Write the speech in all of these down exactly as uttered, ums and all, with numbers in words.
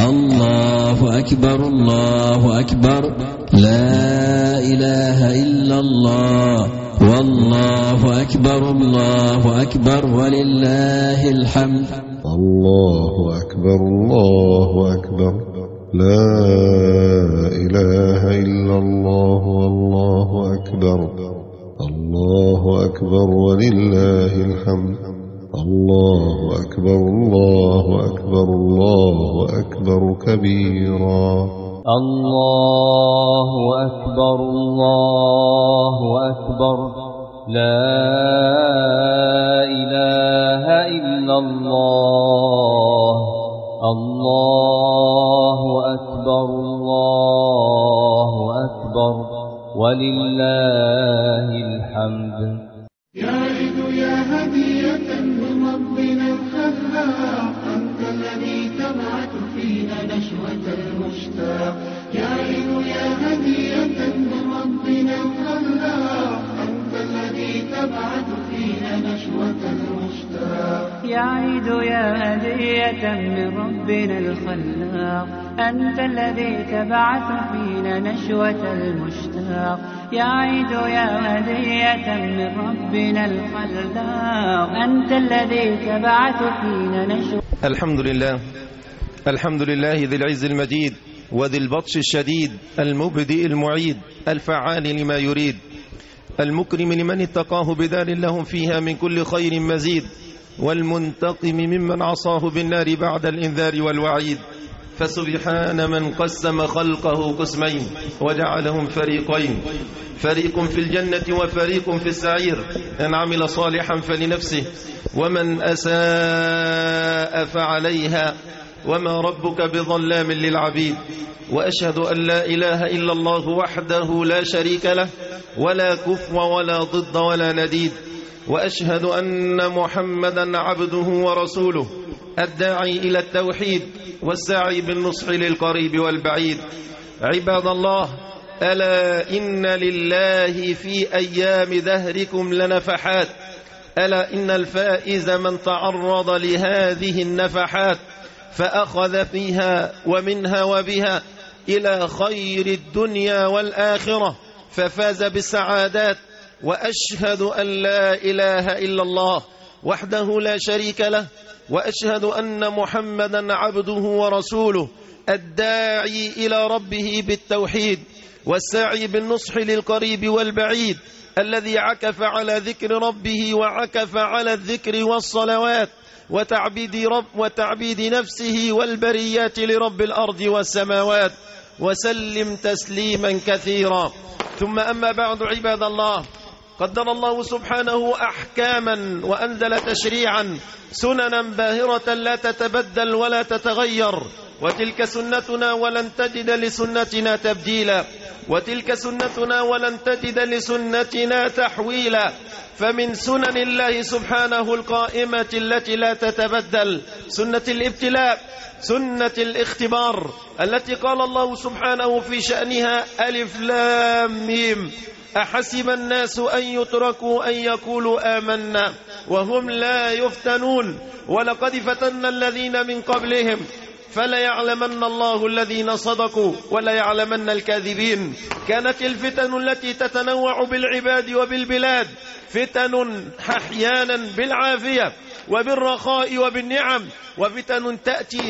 الله أكبر الله أكبر لا إله إلا الله والله أكبر الله أكبر ولله الحمد. الله أكبر الله أكبر لا إله إلا الله والله أكبر الله أكبر ولله الحمد. الله أكبر الله أكبر الله أكبر كبيرا. الله أكبر الله أكبر لا إله إلا الله الله أكبر الله أكبر ولله الحمد. يا عيد يا هدية من ربنا الخلاق أنت الذي تبعث فينا نشوة المشتاق. يا عيد يا هدية من ربنا الخلاق أنت الذي تبعث فينا نشوة المشتاق. يا عيد يا هدية من ربنا الخلاق أنت الذي تبعث فينا نشوة المشتاق. يا عيد يا هدية من ربنا الخلاق أنت الذي تبعث فينا نشوة. الحمد لله الحمد لله ذي العز المجيد وذي البطش الشديد المبدئ المعيد الفعال لما يريد المكرم لمن اتقاه بدار لهم فيها من كل خير مزيد والمنتقم ممن عصاه بالنار بعد الإنذار والوعيد. فسبحان من قسم خلقه قسمين وجعلهم فريقين فريق في الجنة وفريق في السعير من عمل صالحا فلنفسه ومن أساء فعليها وما ربك بظلام للعبيد. وأشهد أن لا إله إلا الله وحده لا شريك له ولا كفو ولا ضد ولا نديد. وأشهد أن محمدا عبده ورسوله الداعي إلى التوحيد والساعي بالنصح للقريب والبعيد. عباد الله ألا إن لله في أيام دهركم لنفحات ألا إن الفائز من تعرض لهذه النفحات فأخذ فيها ومنها وبها إلى خير الدنيا والآخرة ففاز بالسعادات. وأشهد أن لا إله إلا الله وحده لا شريك له وأشهد أن محمدا عبده ورسوله الداعي إلى ربه بالتوحيد والساعي بالنصح للقريب والبعيد الذي عكف على ذكر ربه وعكف على الذكر والصلوات وتعبيد, رب وتعبيد نفسه والبريات لرب الأرض والسماوات وسلم تسليما كثيرا. ثم أما بعد عباد الله قدر الله سبحانه أحكاما وأنزل تشريعا سننا باهرة لا تتبدل ولا تتغير وتلك سنتنا ولن تجد لسنتنا تبديلا وتلك سنتنا ولن تجد لسنتنا تحويلا. فمن سنن الله سبحانه القائمة التي لا تتبدل سنة الابتلاء سنة الاختبار التي قال الله سبحانه في شأنها ألف لام ميم أحسب الناس أن يتركوا أن يقولوا آمنا وهم لا يفتنون ولقد فتنا الذين من قبلهم فليعلمن الله الذين صدقوا وليعلمن الكاذبين. كانت الفتن التي تتنوع بالعباد وبالبلاد فتن أحيانا بالعافية وبالرخاء وبالنعم وفتن تأتي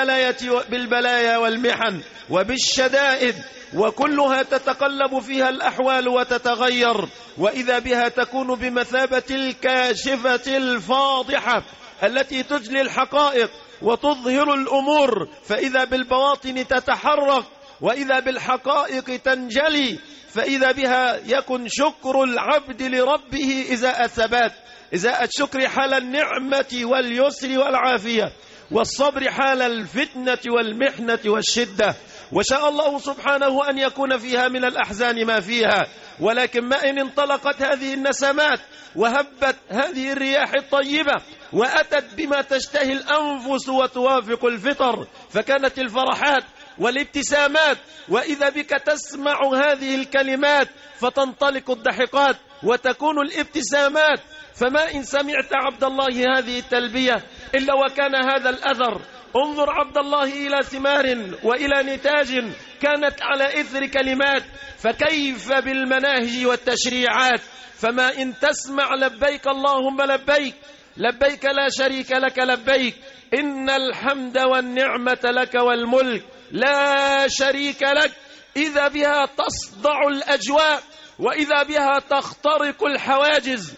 بالبلايا والمحن وبالشدائد وكلها تتقلب فيها الأحوال وتتغير وإذا بها تكون بمثابة الكاشفة الفاضحة التي تجلي الحقائق وتظهر الأمور فإذا بالبواطن تتحرك وإذا بالحقائق تنجلي فإذا بها يكن شكر العبد لربه إزاء الثبات إزاء الشكر حال النعمة واليسر والعافية والصبر حال الفتنة والمحنة والشدة. وشاء الله سبحانه أن يكون فيها من الأحزان ما فيها ولكن ما إن انطلقت هذه النسمات وهبت هذه الرياح الطيبة وأتت بما تشتهي الأنفس وتوافق الفطر فكانت الفرحات والابتسامات وإذا بك تسمع هذه الكلمات فتنطلق الضحكات وتكون الابتسامات. فما إن سمعت عبد الله هذه التلبية إلا وكان هذا الأثر انظر عبد الله إلى ثمار وإلى نتاج كانت على إثر كلمات، فكيف بالمناهج والتشريعات؟ فما إن تسمع لبيك اللهم لبيك، لبيك لا شريك لك لبيك، إن الحمد والنعمة لك والملك لا شريك لك، إذا بها تصدع الأجواء، وإذا بها تخترق الحواجز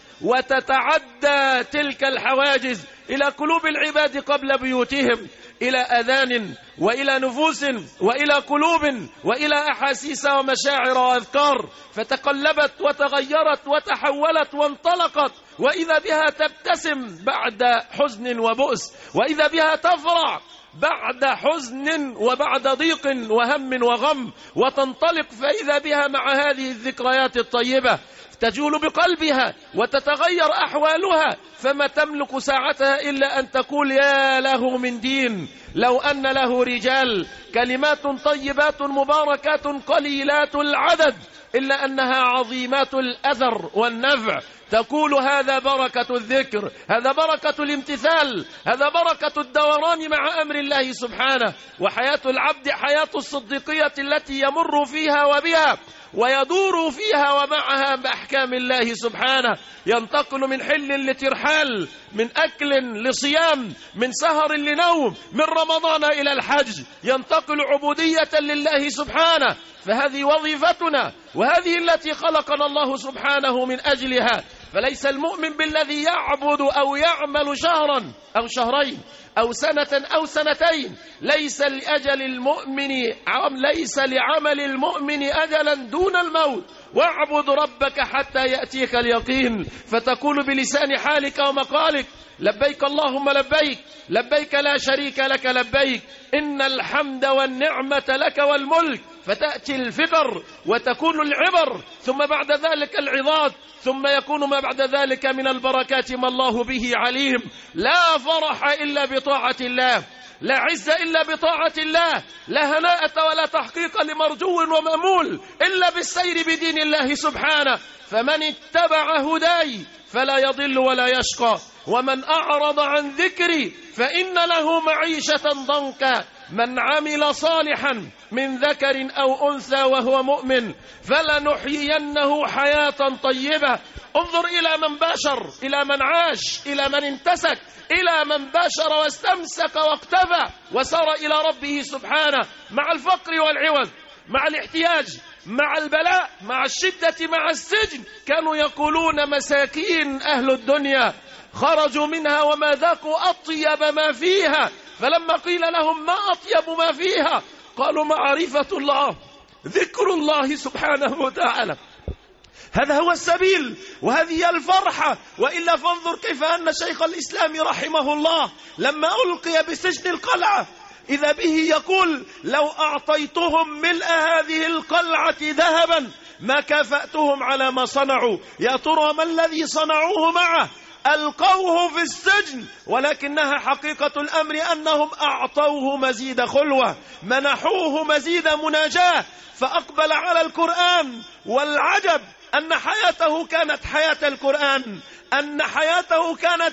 وتتعدى تلك الحواجز إلى قلوب العباد قبل بيوتهم، إلى أذان وإلى نفوس وإلى قلوب وإلى أحاسيس ومشاعر وأذكار، فتقلبت وتغيرت وتحولت وانطلقت، وإذا بها تبتسم بعد حزن وبؤس، وإذا بها تفرح بعد حزن وبعد ضيق وهم وغم، وتنطلق فإذا بها مع هذه الذكريات الطيبة تجول بقلبها وتتغير أحوالها، فما تملك ساعتها إلا أن تقول يا له من دين لو أن له رجال، كلمات طيبات مباركات قليلات العدد إلا أنها عظيمات الأثر والنفع، تقول هذا بركة الذكر، هذا بركة الامتثال، هذا بركة الدوران مع أمر الله سبحانه. وحياة العبد حياة الصديقية التي يمر فيها وبها ويدور فيها ومعها بأحكام الله سبحانه، ينتقل من حل لترحال، من أكل لصيام، من سهر لنوم، من رمضان إلى الحج، ينتقل عبودية لله سبحانه. فهذه وظيفتنا، وهذه التي خلقنا الله سبحانه من أجلها. فليس المؤمن بالذي يعبد أو يعمل شهرا أو شهرين أو سنة أو سنتين، ليس لأجل المؤمن ليس لعمل المؤمن أجلا دون الموت، واعبد ربك حتى يأتيك اليقين، فتقول بلسان حالك ومقالك لبيك اللهم لبيك، لبيك لا شريك لك لبيك، إن الحمد والنعمة لك والملك، فتأتي الفكر وتكون العبر، ثم بعد ذلك العظات، ثم يكون ما بعد ذلك من البركات ما الله به عليم. لا فرح إلا بطاعة الله، لا عز إلا بطاعة الله، لا هناءة ولا تحقيق لمرجو ومأمول إلا بالسير بدين الله سبحانه. فمن اتبع هداي فلا يضل ولا يشقى، ومن أعرض عن ذكري فإن له معيشة ضنكا، من عمل صالحا من ذكر أو أنثى وهو مؤمن فلنحيينه حياة طيبة. انظر إلى من باشر، إلى من عاش، إلى من انتسك، إلى من باشر واستمسك واقتفى وسار إلى ربه سبحانه، مع الفقر والعوز، مع الاحتياج، مع البلاء، مع الشدة، مع السجن. كانوا يقولون مساكين أهل الدنيا خرجوا منها وما ذاقوا أطيب ما فيها، فلما قيل لهم ما أطيب ما فيها قالوا معرفة الله، ذكر الله سبحانه وتعالى. هذا هو السبيل وهذه الفرحة. وإلا فانظر كيف أن شيخ الإسلام رحمه الله لما ألقي بسجن القلعة إذا به يقول لو أعطيتهم ملء هذه القلعة ذهبا ما كافأتهم على ما صنعوا. يا ترى ما الذي صنعوه معه؟ ألقوه في السجن، ولكنها حقيقة الأمر أنهم أعطوه مزيد خلوة، منحوه مزيد مناجاة، فأقبل على القرآن. والعجب أن حياته كانت حياة القرآن، أن حياته كانت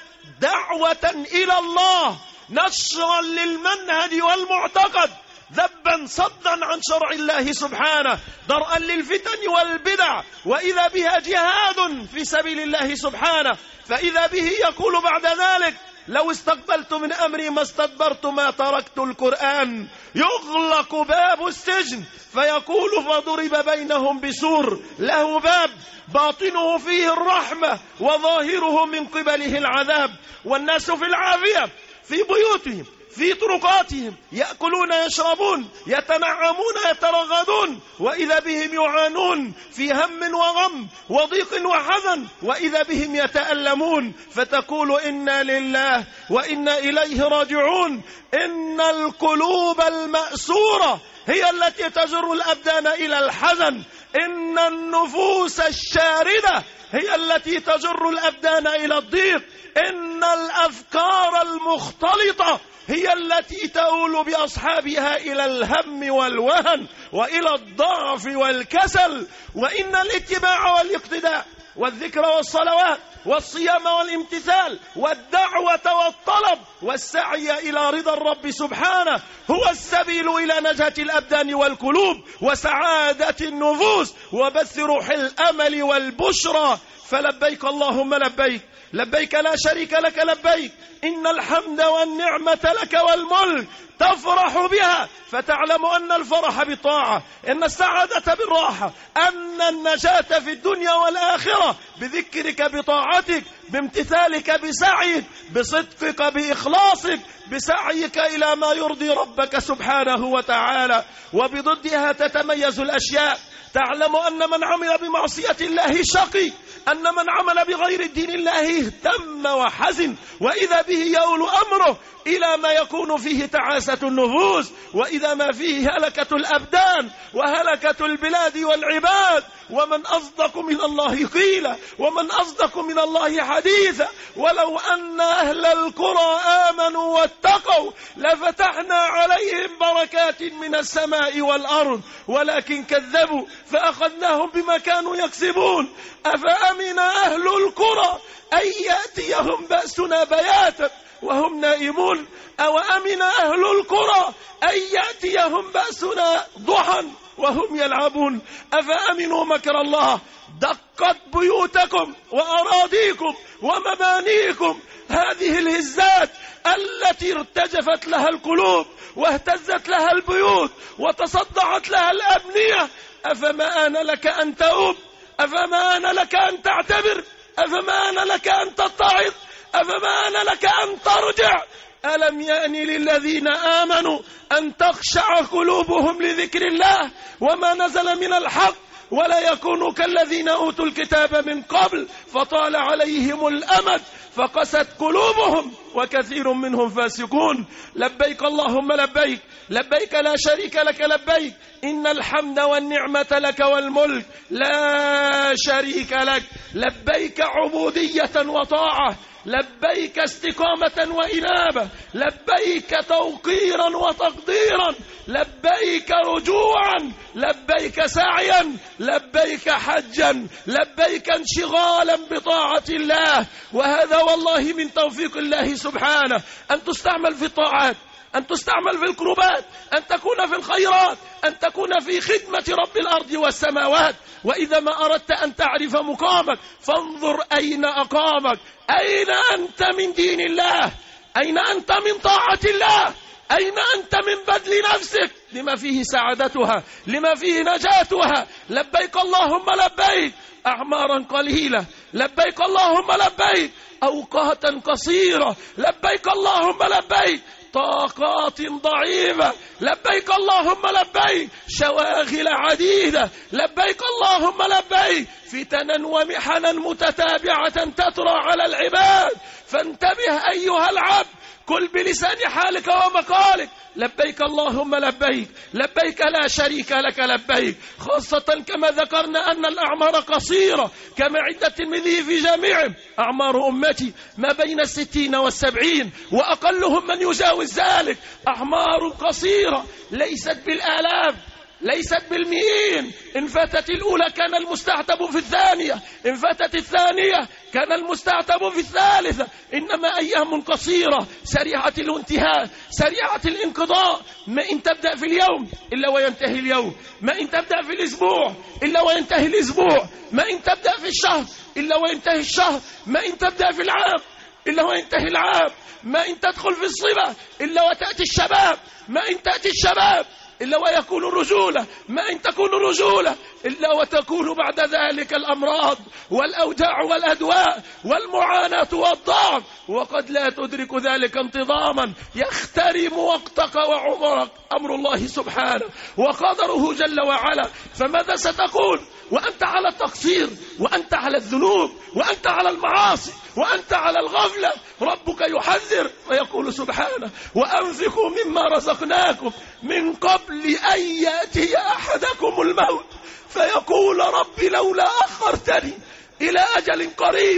دعوة إلى الله، نشرا للمنهج والمعتقد، ذبا صدا عن شرع الله سبحانه، درءا للفتن والبدع، وإذا بها جهاد في سبيل الله سبحانه. فإذا به يقول بعد ذلك لو استقبلت من أمري ما استدبرت ما تركت القرآن. يغلق باب السجن فيقول فضرب بينهم بسور له باب باطنه فيه الرحمة وظاهره من قبله العذاب، والناس في العافية في بيوتهم في طرقاتهم يأكلون يشربون يتنعمون يترغدون، وإذا بهم يعانون في هم وغم وضيق وحزن، وإذا بهم يتألمون، فتقول إنا لله وإنا إليه راجعون. إن القلوب المأسورة هي التي تجر الأبدان إلى الحزن، إن النفوس الشاردة هي التي تجر الأبدان إلى الضيق، إن الأفكار المختلطة هي التي تؤول بأصحابها إلى الهم والوهن وإلى الضعف والكسل. وإن الاتباع والاقتداء والذكر والصلوات والصيام والامتثال والدعوة والطلب والسعي إلى رضا الرب سبحانه هو السبيل إلى نجاة الأبدان والقلوب وسعادة النفوس وبث روح الأمل والبشرى. فلبيك اللهم لبيك، لبيك لا شريك لك لبيك، إن الحمد والنعمة لك والملك تفرح بها، فتعلم أن الفرح بالطاعة، أن السعادة بالراحة، أن النجاة في الدنيا والآخرة بذكرك بطاعتك، بامتثالك بسعيك، بصدقك بإخلاصك، بسعيك إلى ما يرضي ربك سبحانه وتعالى. وبضدها تتميز الأشياء. تعلم أن من عمل بمعصية الله شقي، أن من عمل بغير دين الله اهتم وحزن، وإذا به يؤول أمره إلى ما يكون فيه تعاسة النفوس، وإذا ما فيه هلكة الأبدان وهلكة البلاد والعباد. ومن أصدق من الله قيلا، ومن أصدق من الله حديثا. ولو أن أهل القرى آمنوا واتقوا لفتحنا عليهم بركات من السماء والأرض، ولكن كذبوا فأخذناهم بما كانوا يكسبون. أفأمن أهل القرى أن يأتيهم بأسنا بياتا وهم نائمون، أو أمن أهل القرى أن يأتيهم بأسنا ضحى وهم يلعبون. أفأمنوا مكر الله؟ دقت بيوتكم وأراضيكم ومبانيكم هذه الهزات التي ارتجفت لها القلوب واهتزت لها البيوت وتصدعت لها الأبنية. أفما آن لك أن تؤوب؟ أفما آن لك أن تعتبر؟ أفما آن لك أن تتعظ؟ أفما آن لك أن ترجع؟ ألم يأن للذين آمنوا أن تخشع قلوبهم لذكر الله وما نزل من الحق، ولا يكونوا كالذين أوتوا الكتاب من قبل فطال عليهم الأمد فقست قلوبهم وكثير منهم فاسقون. لبيك اللهم لبيك، لبيك لا شريك لك لبيك، إن الحمد والنعمة لك والملك لا شريك لك. لبيك عبودية وطاعة، لبيك استقامة وإنابة، لبيك توقيرا وتقديرا، لبيك رجوعا، لبيك سعيا، لبيك حجا، لبيك انشغالا بطاعة الله. وهذا والله من توفيق الله سبحانه، أن تستعمل في الطاعات، أن تستعمل في القربات، أن تكون في الخيرات، أن تكون في خدمة رب الأرض والسماوات. وإذا ما أردت أن تعرف مقامك فانظر أين أقامك، أين أنت من دين الله، أين أنت من طاعة الله، أين أنت من بذل نفسك لما فيه سعادتها، لما فيه نجاتها. لبيك اللهم لبيك، أعمارا قليلة، لبيك اللهم لبيك، أوقاتا قصيرة، لبيك اللهم لبيك، طاقات ضعيفة، لبيك اللهم لبيك، شواغل عديدة، لبيك اللهم لبيك، فتنا ومحنا متتابعة تطرى على العباد. فانتبه أيها العبد، كل بلسان حالك ومقالك، لبيك اللهم لبيك، لبيك لا شريك لك لبيك. خاصة كما ذكرنا أن الأعمار قصيرة، كما عند الترمذي في جامعه أعمار أمتي ما بين الستين والسبعين، وأقلهم من يجاوز ذلك. أعمار قصيرة ليست بالآلاف، ليست بالمئين. إن فاتت الأولى كان المستعتب في الثانية، إن فاتت الثانية كان المستعتب في الثالثة. إنما أيام قصيرة سريعة الانتهاء، سريعة الانقضاء. ما إن تبدأ في اليوم إلا وينتهي اليوم، ما إن تبدأ في الأسبوع إلا وينتهي الأسبوع، ما إن تبدأ في الشهر إلا وينتهي الشهر، ما إن تبدأ في العام إلا وينتهي العام، ما إن تدخل في الصبا إلا وتأتي الشباب، ما إن تأتي الشباب إلا ويكون رجولة، ما إن تكون رجولة إلا وتكون بعد ذلك الأمراض والأوجاع والأدواء والمعاناة والضعف، وقد لا تدرك ذلك انتظاما. يخترم وقتك وعمرك أمر الله سبحانه وقدره جل وعلا. فماذا ستقول وأنت على التقصير، وأنت على الذنوب، وأنت على المعاصي، وأنت على الغفلة؟ ربك يحذر ويقول سبحانه: وأنفقوا مما رزقناكم من قبل أن يأتي أحدكم الموت فيقول رب لولا أخرتني إلى أجل قريب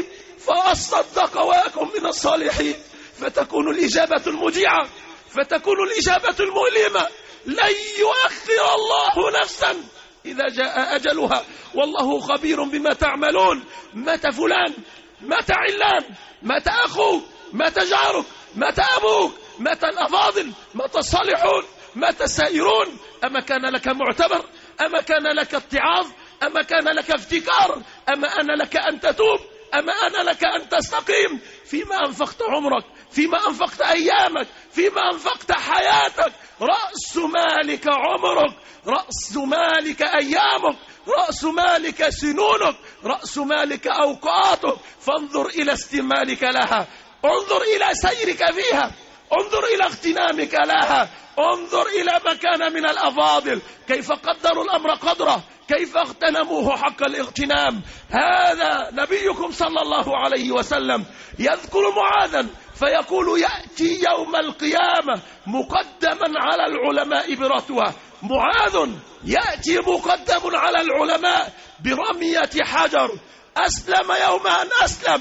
فأصدق وأكن من الصالحين. فتكون الإجابة المجيعة، فتكون الإجابة المؤلمة. لن يؤخر الله نفسا إذا جاء أجلها والله خبير بما تعملون. مات فلان متى علان؟ متى أخوك؟ متى جارك؟ متى أبوك؟ متى الأفاضل؟ متى الصالحون؟ متى السائرون؟ أما كان لك معتبر؟ أما كان لك اتعاظ؟ أما كان لك افتكار؟ أما أنا لك أن تتوب؟ أما أنا لك أن تستقيم؟ فيما أنفقت عمرك؟ فيما أنفقت أيامك؟ فيما أنفقت حياتك؟ رأس مالك عمرك، رأس مالك أيامك، رأس مالك سنونك، رأس مالك أوقاتك. فانظر إلى استمالك لها، انظر إلى سيرك فيها، انظر إلى اغتنامك لها، انظر إلى ما كان من الأفاضل كيف قدروا الأمر قدره، كيف اغتنموه حق الاغتنام. هذا نبيكم صلى الله عليه وسلم يذكر معاذا فيقول يأتي يوم القيامة مقدما على العلماء برتوة. معاذ يأتي مقدم على العلماء برمية حجر، أسلم يوم أن أسلم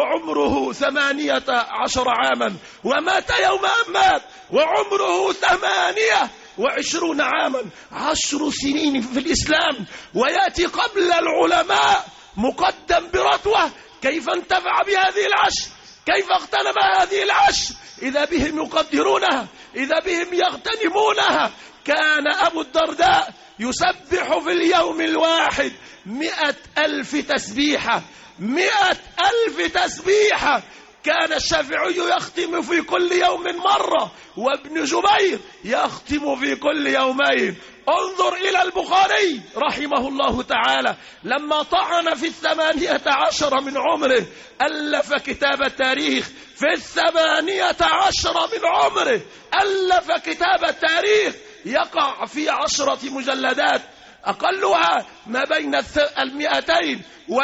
وعمره ثمانية عشر عاما، ومات يوم أن مات وعمره ثمانية وعشرون عاما، عشر سنين في الإسلام، ويأتي قبل العلماء مقدم برتوة. كيف انتفع بهذه العشر؟ كيف اغتنم هذه العشر؟ إذا بهم يقدرونها، إذا بهم يغتنمونها. كان أبو الدرداء يسبح في اليوم الواحد مئة ألف تسبيحة، مئة ألف تسبيحة. كان الشافعي يختم في كل يوم مرة، وابن جبير يختم في كل يومين. انظر إلى البخاري رحمه الله تعالى لما طعن في الثمانية عشر من عمره ألف كتاب التاريخ. في الثمانية عشر من عمره ألف كتاب التاريخ يقع في عشرة مجلدات، أقلها ما بين المئتين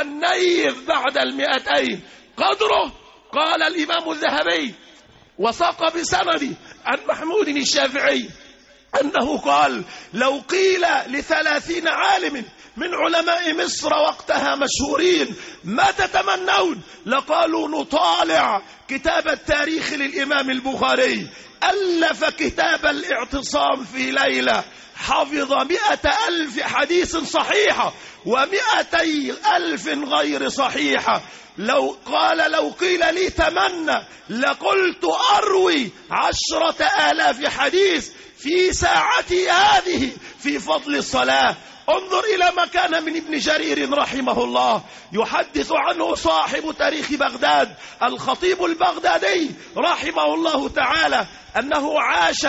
والنيف بعد المئتين. قدره قال الإمام الذهبي وساق بسند عن محمود الشافعي أنه قال: لو قيل لثلاثين عالم من علماء مصر وقتها مشهورين ما تتمنون، لقالوا نطالع كتاب التاريخ للإمام البخاري. ألف كتاب الاعتصام في ليلة، حفظ مئة ألف حديث صحيحة ومئتي ألف غير صحيحة. لو قال لو قيل لي تمنى لقلت أروي عشرة آلاف حديث في ساعتي هذه في فضل الصلاة. انظر إلى ما كان من ابن جرير رحمه الله، يحدث عنه صاحب تاريخ بغداد الخطيب البغدادي رحمه الله تعالى أنه عاش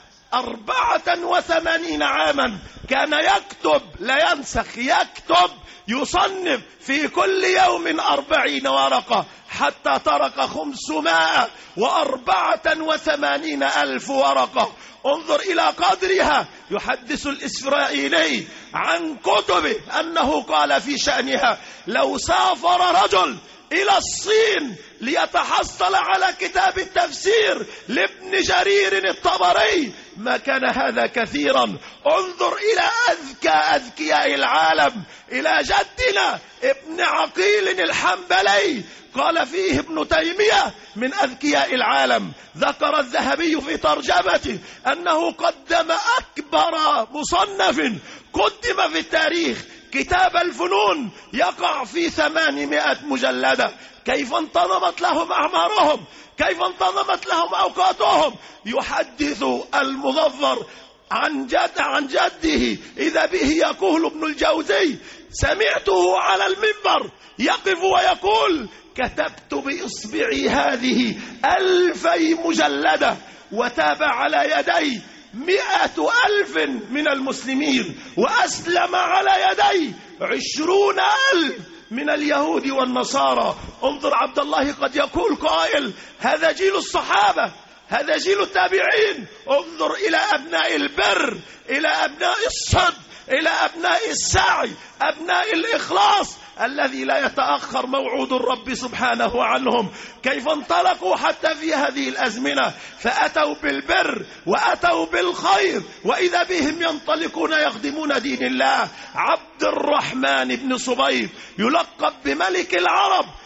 أربعة وثمانين عاما، كان يكتب لا ينسخ، يكتب يصنف في كل يوم أربعين ورقة، حتى ترك خمسمائة وأربعة وثمانين ألف ورقة. انظر إلى قدرها. يحدث الإسرائيلي عن كتبه أنه قال في شأنها: لو سافر رجل إلى الصين ليتحصل على كتاب التفسير لابن جرير الطبري ما كان هذا كثيرا. انظر إلى أذكى أذكياء العالم، إلى جدنا ابن عقيل الحنبلي، قال فيه ابن تيمية من أذكياء العالم. ذكر الذهبي في ترجمته أنه قدم أكبر مصنف قدم في التاريخ كتاب الفنون يقع في ثمانمائة مجلدة. كيف انتظمت لهم أعمارهم، كيف انتظمت لهم أوقاتهم. يحدث المظفر عن جد عن جده إذا به يقول ابن الجوزي: سمعته على المنبر يقف ويقول: كتبت بإصبعي هذه ألفي مجلدة، وتابع على يدي مئة ألف من المسلمين، وأسلم على يدي عشرون ألف من اليهود والنصارى. انظر عبد الله، قد يقول قائل: هذا جيل الصحابة، هذا جيل التابعين. انظر إلى أبناء البر، إلى أبناء الصدق، إلى أبناء السعي، أبناء الإخلاص الذي لا يتأخر موعود الرب سبحانه عنهم. كيف انطلقوا حتى في هذه الأزمنة، فأتوا بالبر وأتوا بالخير، وإذا بهم ينطلقون يخدمون دين الله. عبد الرحمن بن صبيب يلقب بملك العرب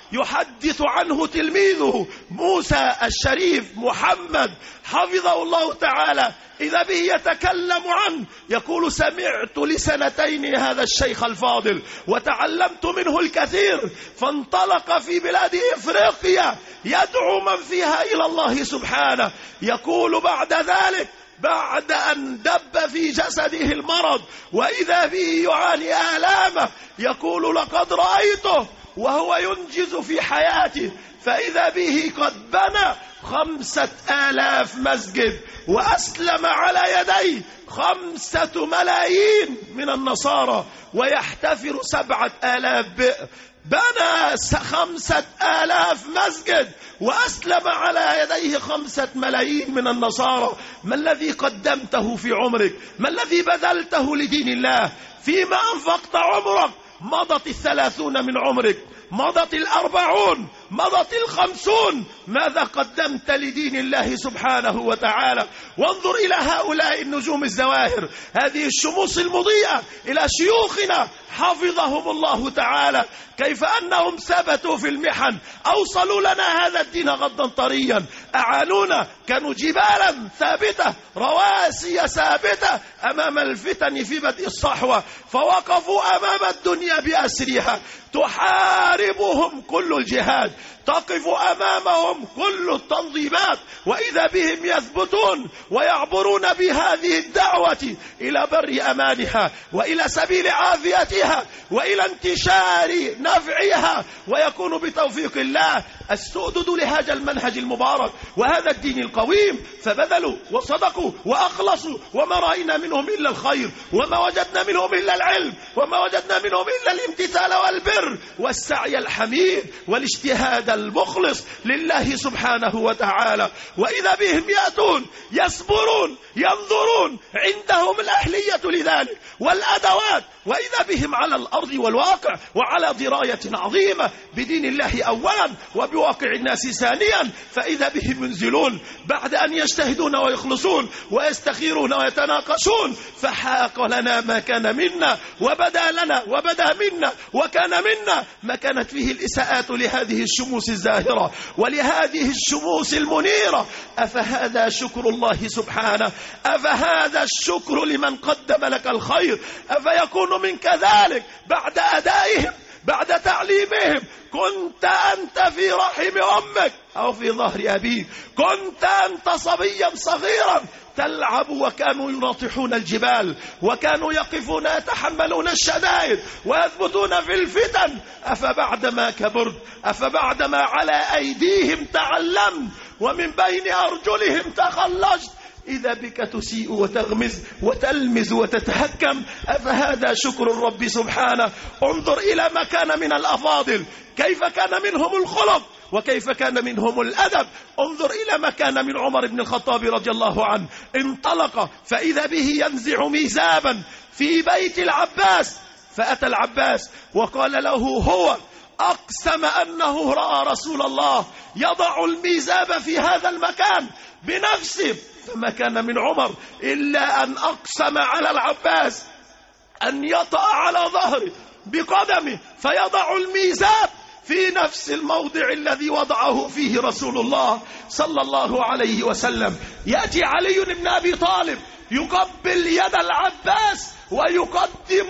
يحدث عنه تلميذه موسى الشريف محمد حفظه الله تعالى، إذا به يتكلم عنه يقول: سمعت لسنتين هذا الشيخ الفاضل وتعلمت منه الكثير، فانطلق في بلاد إفريقيا يدعو من فيها إلى الله سبحانه. يقول بعد ذلك بعد أن دب في جسده المرض وإذا به يعاني آلامه، يقول: لقد رأيته وهو ينجز في حياته، فإذا به قد بنى خمسة آلاف مسجد وأسلم على يديه خمسة ملايين من النصارى، ويحتفر سبعة آلاف بئر. بنى خمسة آلاف مسجد وأسلم على يديه خمسة ملايين من النصارى. ما الذي قدمته في عمرك؟ ما الذي بذلته لدين الله؟ فيما أنفقت عمرك؟ مضت الثلاثون من عمرك، مضت الأربعون، مضت الخمسون، ماذا قدمت لدين الله سبحانه وتعالى؟ وانظر إلى هؤلاء النجوم الزواهر، هذه الشموس المضيئة، إلى شيوخنا حفظهم الله تعالى، كيف أنهم ثبتوا في المحن، أوصلوا لنا هذا الدين غضا طريا، أعانونا، كانوا جبالا ثابتة، رواسي ثابتة أمام الفتن في بدء الصحوة، فوقفوا أمام الدنيا بأسرها، تحاربهم كل الجهاد، تقف أمامهم كل التنظيمات، وإذا بهم يثبتون ويعبرون بهذه الدعوة إلى بر أمانها وإلى سبيل عافيتها وإلى انتشار نفعها، ويكون بتوفيق الله السؤدد لهذا المنهج المبارك وهذا الدين القويم، فبذلوا وصدقوا وأخلصوا، وما رأينا منهم إلا الخير، وما وجدنا منهم إلا العلم، وما وجدنا منهم إلا الامتثال والبر والسعي الحميد والاجتهاد المخلص لله سبحانه وتعالى. وإذا بهم يأتون يصبرون ينظرون، عندهم الأهلية لذلك والأدوات، وإذا بهم على الأرض والواقع وعلى دراية عظيمة بدين الله أولا وبواقع الناس ثانيا، فإذا بهم ينزلون بعد أن يجتهدون ويخلصون ويستخيرون ويتناقشون، فحاق لنا ما كان منا وبدا لنا وبدا منا وكان منا ما كانت فيه الإساءات لهذه الشموس الزاهرة ولهذه الشموس المنيرة. أفهذا شكر الله سبحانه؟ أفهذا الشكر لمن قدم لك الخير؟ أفيكون منك ذلك بعد أدائهم، بعد تعليمهم؟ كنت أنت في رحم أمك أو في ظهر أبيك، كنت أنت صبيا صغيرا تلعب، وكانوا يناطحون الجبال، وكانوا يقفون يتحملون الشدائد ويثبتون في الفتن. أفبعدما كبرت، أفبعدما على أيديهم تعلمت ومن بين أرجلهم تخلجت، إذا بك تسيء وتغمز وتلمز وتتهكم؟ أفهذا شكر الرب سبحانه؟ انظر إلى ما كان من الأفاضل، كيف كان منهم الخلق وكيف كان منهم الأدب. انظر إلى ما كان من عمر بن الخطاب رضي الله عنه، انطلق فإذا به ينزع ميزابا في بيت العباس، فأتى العباس وقال له هو أقسم أنه رأى رسول الله يضع الميزاب في هذا المكان بنفسه، فما كان من عمر إلا أن أقسم على العباس أن يطأ على ظهره بقدمه فيضع الميزاب في نفس الموضع الذي وضعه فيه رسول الله صلى الله عليه وسلم. يأتي علي بن أبي طالب يقبل يد العباس ويقدم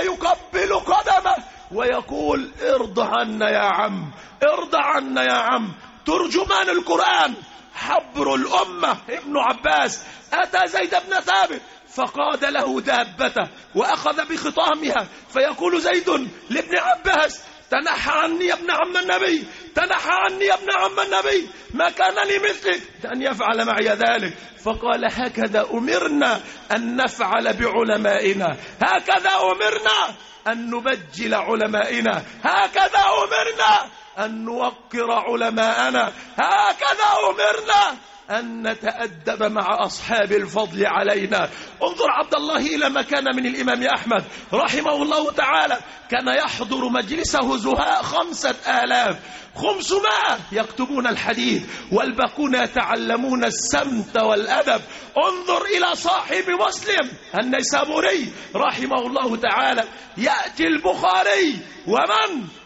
ويقبل قدمه ويقول ارض عنا يا عم، ارض عنا يا عم. ترجمان القرآن حبر الأمة ابن عباس أتى زيد بن ثابت فقاد له دابته وأخذ بخطامها، فيقول زيد لابن عباس تنحى عني يا ابن عم النبي، تنحى عني يا ابن عم النبي، ما كان لمثلك أن يفعل معي ذلك. فقال هكذا أمرنا أن نفعل بعلمائنا، هكذا أمرنا أن نبجل علمائنا، هكذا أمرنا أن نوقر علماءنا، هكذا أمرنا أن نتأدب مع أصحاب الفضل علينا. انظر عبد الله إلى ما كان من الإمام أحمد رحمه الله تعالى، كان يحضر مجلسه زهاء خمسة آلاف، خمسمائة يكتبون الحديث والباقون يتعلمون السمت والأدب. انظر إلى صاحب مسلم النيسابوري رحمه الله تعالى، يأتي البخاري ومن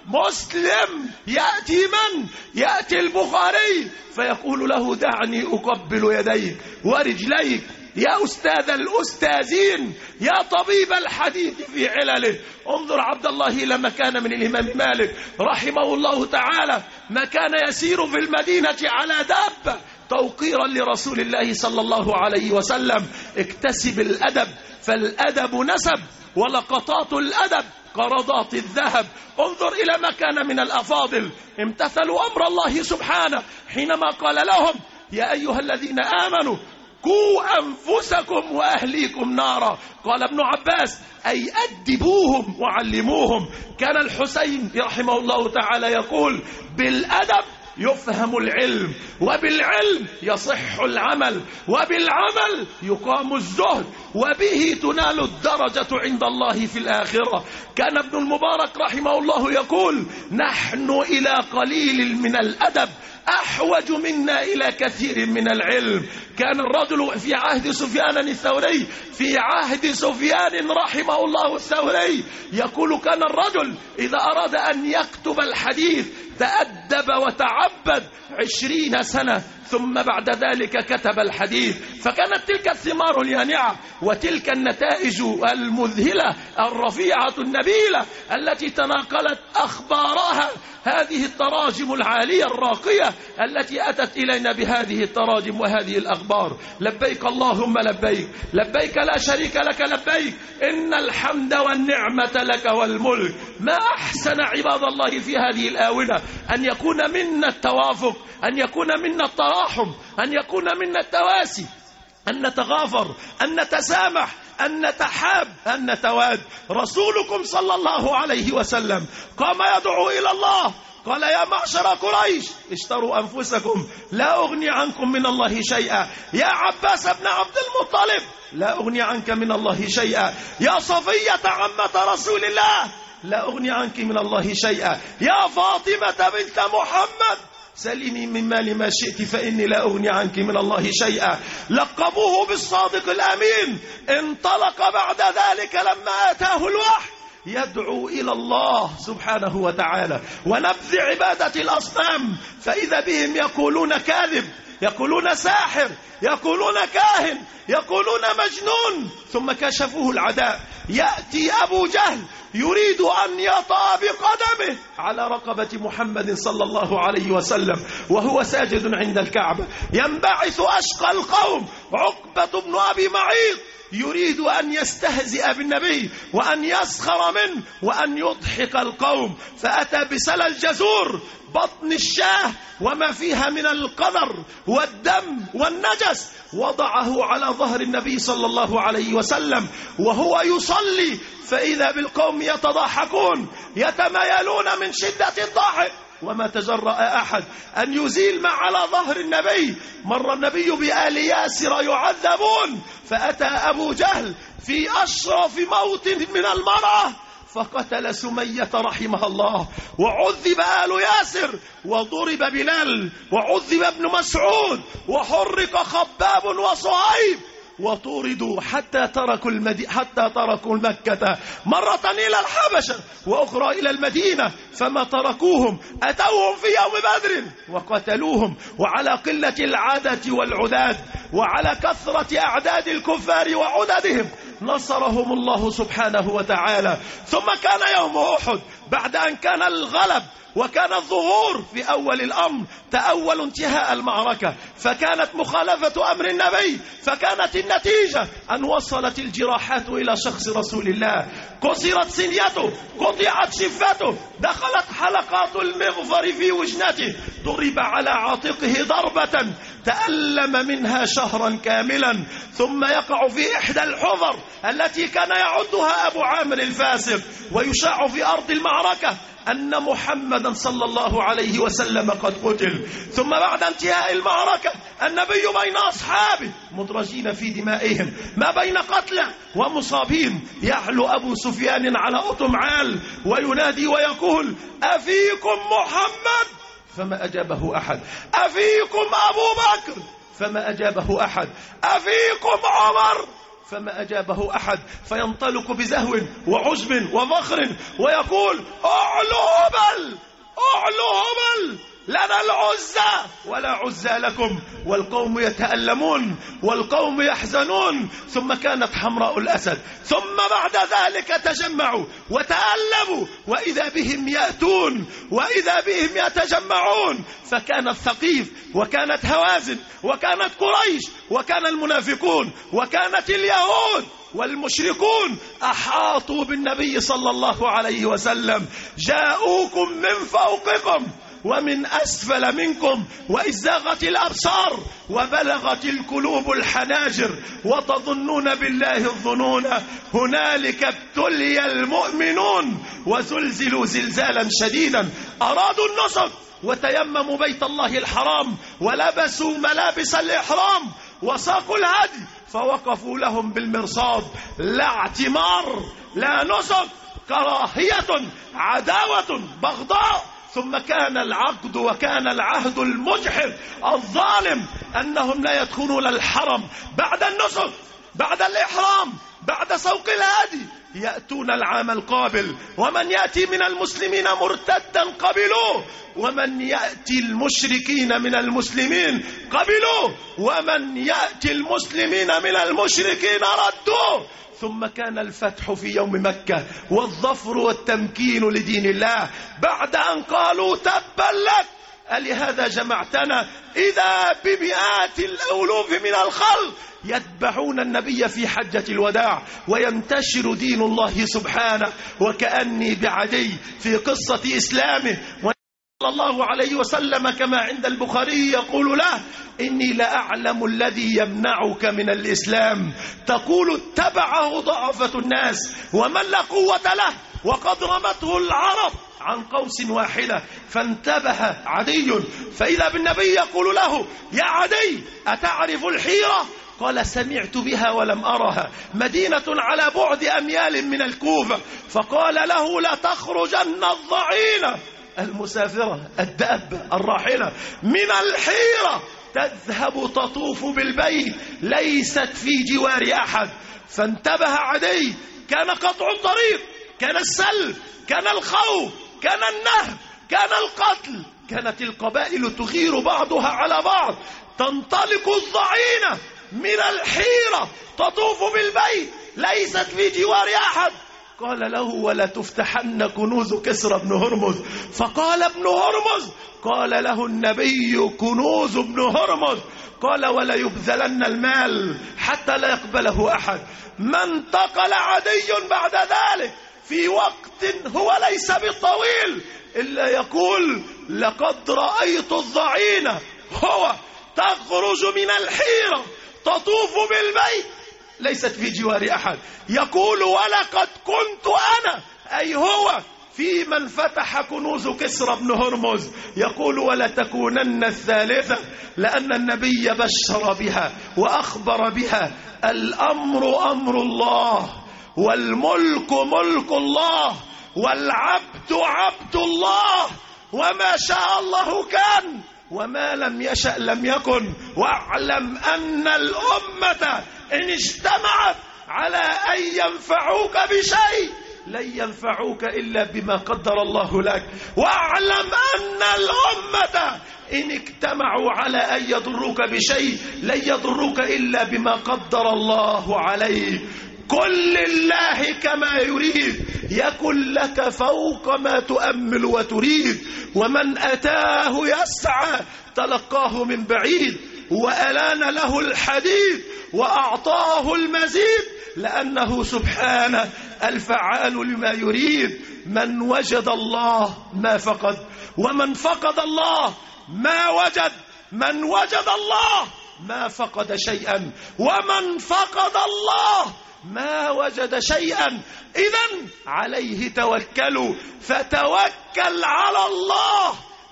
مسلم يأتي من؟ يأتي البخاري فيقول له دعني أقبل يديك ورجليك يا أستاذ الأستاذين، يا طبيب الحديث في علله. انظر عبد الله لما كان من الإمام مالك رحمه الله تعالى ما كان يسير في المدينة على دابة توقيرا لرسول الله صلى الله عليه وسلم. اكتسب الأدب فالأدب نسب، ولقطات الأدب قرضات الذهب. انظر إلى ما كان من الأفاضل امتثلوا أمر الله سبحانه حينما قال لهم يا أيها الذين آمنوا قوا أنفسكم وأهليكم نارا. قال ابن عباس أي أدبوهم وعلموهم. كان الحسين رحمه الله تعالى يقول بالأدب يفهم العلم، وبالعلم يصح العمل، وبالعمل يقام الزهد، وبه تنال الدرجة عند الله في الآخرة. كان ابن المبارك رحمه الله يقول نحن إلى قليل من الأدب أحوج منا إلى كثير من العلم. كان الرجل في عهد سفيان الثوري في عهد سفيان رحمه الله الثوري يقول كان الرجل إذا أراد أن يكتب الحديث تأدب وتعبد عشرين سنة ثم بعد ذلك كتب الحديث. فكانت تلك الثمار اليانعة وتلك النتائج المذهلة الرفيعة النبيلة التي تناقلت أخبارها هذه التراجم العالية الراقية التي أتت إلينا بهذه التراجم وهذه الأخبار. لبيك اللهم لبيك، لبيك لا شريك لك لبيك، إن الحمد والنعمة لك والملك. ما أحسن عباد الله في هذه الآونة أن يكون منا التوافق، أن يكون منا التراحم، أن يكون منا التواسي، أن نتغافر، أن نتسامح، أن نتحاب، أن نتواد. رسولكم صلى الله عليه وسلم قام يدعو إلى الله قال يا معشر قريش اشتروا أنفسكم لا أغني عنكم من الله شيئا. يا عباس بن عبد المطلب لا أغني عنك من الله شيئا. يا صفية عمة رسول الله لا أغني عنك من الله شيئا. يا فاطمة بنت محمد سلمي من مال ما شئت فإني لا أغني عنك من الله شيئا. لقبوه بالصادق الأمين. انطلق بعد ذلك لما أتاه الوحي يدعو إلى الله سبحانه وتعالى ونبذ عبادة الأصنام، فإذا بهم يقولون كاذب، يقولون ساحر، يقولون كاهن، يقولون مجنون. ثم كشفوه العداء. يأتي أبو جهل يريد أن يطأ بقدمه على رقبة محمد صلى الله عليه وسلم وهو ساجد عند الكعبة. ينبعث أشقى القوم عقبة بن أبي معيط يريد أن يستهزئ بالنبي وأن يسخر منه وأن يضحك القوم، فأتى بسل الجزور بطن الشاه وما فيها من القذر والدم والنجس، وضعه على ظهر النبي صلى الله عليه وسلم وهو يصلي، فإذا بالقوم يتضاحكون يتمايلون من شدة الضحك. وما تجرأ أحد أن يزيل ما على ظهر النبي. مر النبي بآل ياسر يعذبون، فأتى أبو جهل في أشرف موت من المرأة فقتل سمية رحمها الله، وعذب آل ياسر، وضرب بلال، وعذب ابن مسعود، وحرق خباب وصهيب، وطردوا حتى تركوا المدي... حتى تركوا مكة مرة إلى الحبشة وأخرى إلى المدينة، فما تركوهم، أتوهم في يوم بدر وقتلوهم. وعلى قلة العدد والعداد وعلى كثرة أعداد الكفار وعددهم نصرهم الله سبحانه وتعالى. ثم كان يوم أحد بعد أن كان الغلب وكان الظهور في أول الأمر تأول انتهاء المعركة، فكانت مخالفة أمر النبي، فكانت النتيجة أن وصلت الجراحات إلى شخص رسول الله. كسرت سنيته، قطعت شفته، دخلت حلقات المغفر في وجنته، ضرب على عاتقه ضربة تألم منها شهرا كاملا، ثم يقع في إحدى الحفر التي كان يعدها أبو عامر الفاسق، ويشاع في أرض المعركة أن محمدا صلى الله عليه وسلم قد قتل. ثم بعد انتهاء المعركة النبي بين أصحابه مدرجين في دمائهم ما بين قتلى ومصابين، يعلو أبو سفيان على أطمعال وينادي ويقول أفيكم محمد؟ فما أجابه أحد. أفيكم أبو بكر؟ فما أجابه أحد. أفيكم عمر؟ فما أجابه أحد، فينطلق بزهو وعجب وفخر ويقول أعلو هبل أعلو هبل، لنا العزة ولا عزة لكم. والقوم يتألمون والقوم يحزنون. ثم كانت حمراء الأسد، ثم بعد ذلك تجمعوا وتألموا، وإذا بهم يأتون وإذا بهم يتجمعون. فكانت ثقيف وكانت هوازن وكانت قريش وكان المنافقون وكانت اليهود والمشركون أحاطوا بالنبي صلى الله عليه وسلم، جاءوكم من فوقكم ومن أسفل منكم، وإذ زاغت الأبصار وبلغت القلوب الحناجر وتظنون بالله الظنون، هنالك ابتلي المؤمنون وزلزلوا زلزالا شديدا. أرادوا النصر وتيمموا بيت الله الحرام ولبسوا ملابس الإحرام وساقوا الهدي، فوقفوا لهم بالمرصاد، لا اعتمار لا نصر، كراهية عداوة بغضاء. ثم كان العقد وكان العهد المجحف الظالم أنهم لا يدخلون الحرم بعد النصر بعد الإحرام بعد سوق الهدي، يأتون العام القابل، ومن يأتي من المسلمين مرتدا قبلوه، ومن يأتي المشركين من المسلمين قبلوه، ومن يأتي المسلمين من المشركين ردوه. ثم كان الفتح في يوم مكة والظفر والتمكين لدين الله، بعد أن قالوا تبا لك ألهذا جمعتنا، إذا بمئات الألوف من الخلق يتبعون النبي في حجة الوداع وينتشر دين الله سبحانه. وكأني بعدي في قصة إسلامه صلى الله عليه وسلم كما عند البخاري يقول له إني لأعلم الذي يمنعك من الإسلام، تقول اتبعه ضعفة الناس ومن لا قوة له، وقد رمته العرب عن قوس واحدة. فانتبه عدي فإذا بالنبي يقول له يا عدي أتعرف الحيرة؟ قال سمعت بها ولم أرها، مدينة على بعد أميال من الكوفة. فقال له لا تخرجن الضعينة المسافرة الدابة الراحلة من الحيرة، تذهب تطوف بالبيت ليست في جوار أحد. فانتبه عدي، كان قطع الطريق، كان السلب، كان الخوف، كان النهب، كان القتل، كانت القبائل تغير بعضها على بعض. تنطلق الضعينة من الحيرة تطوف بالبيت ليست في جوار أحد. قال له ولا تفتحن كنوز كسرى بن هرمز. فقال ابن هرمز، قال له النبي كنوز ابن هرمز. قال ولا يبذلن المال حتى لا يقبله أحد. ما انتقل عدي بعد ذلك في وقت هو ليس بالطويل إلا يقول لقد رأيت الضعينة هو تخرج من الحيرة تطوف بالبيت ليست في جوار أحد. يقول ولقد كنت أنا أي هو في من فتح كنوز كسرى بن هرمز. يقول ولا تكونن الثالثة، لأن النبي بشر بها وأخبر بها. الأمر أمر الله والملك ملك الله والعبد عبد الله، وما شاء الله كان وما لم يشأ لم يكن. واعلم أن الأمة إن اجتمعت على أن ينفعوك بشيء لن ينفعوك إلا بما قدر الله لك. واعلم أن الأمة إن اجتمعوا على أن يضروك بشيء لن يضروك إلا بما قدر الله عليك. كل الله كما يريد يكن لك فوق ما تؤمل وتريد. ومن أتاه يسعى تلقاه من بعيد وألان له الحديد وأعطاه المزيد، لأنه سبحانه الفعال لما يريد. من وجد الله ما فقد، ومن فقد الله ما وجد. من وجد الله ما فقد شيئا، ومن فقد الله ما وجد شيئا. إذن عليه توكلوا، فتوكل على الله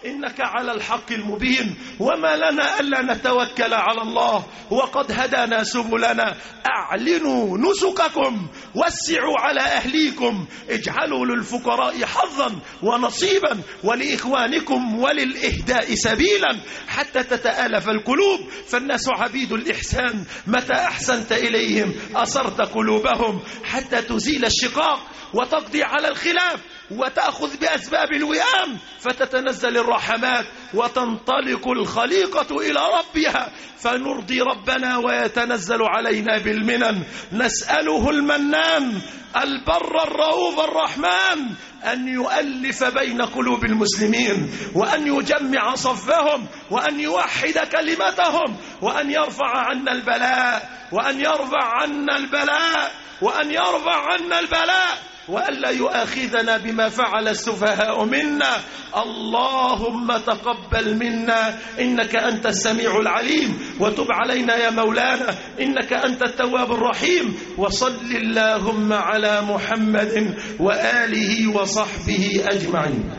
إنك على الحق المبين. وما لنا ألا نتوكل على الله وقد هدانا سبلنا. أعلنوا نسككم، وسعوا على أهليكم، اجعلوا للفقراء حظا ونصيبا، ولإخوانكم وللإهداء سبيلا، حتى تتآلف القلوب. فالناس عبيد الإحسان، متى أحسنت إليهم أصرت قلوبهم، حتى تزيل الشقاق وتقضي على الخلاف وتأخذ بأسباب الوئام، فتتنزل الرحمات وتنطلق الخليقة إلى ربها، فنرضي ربنا ويتنزل علينا بالمنن. نسأله المنان البر الرؤوف الرحمن أن يؤلف بين قلوب المسلمين، وأن يجمع صفهم، وأن يوحد كلمتهم، وأن يرفع عنا البلاء، وأن يرفع عنا البلاء، وأن يرفع عنا البلاء، وألا يؤاخذنا بما فعل السفهاء منا. اللهم تقبل منا إنك أنت السميع العليم، وتب علينا يا مولانا إنك أنت التواب الرحيم. وصل اللهم على محمد وآله وصحبه أجمعين.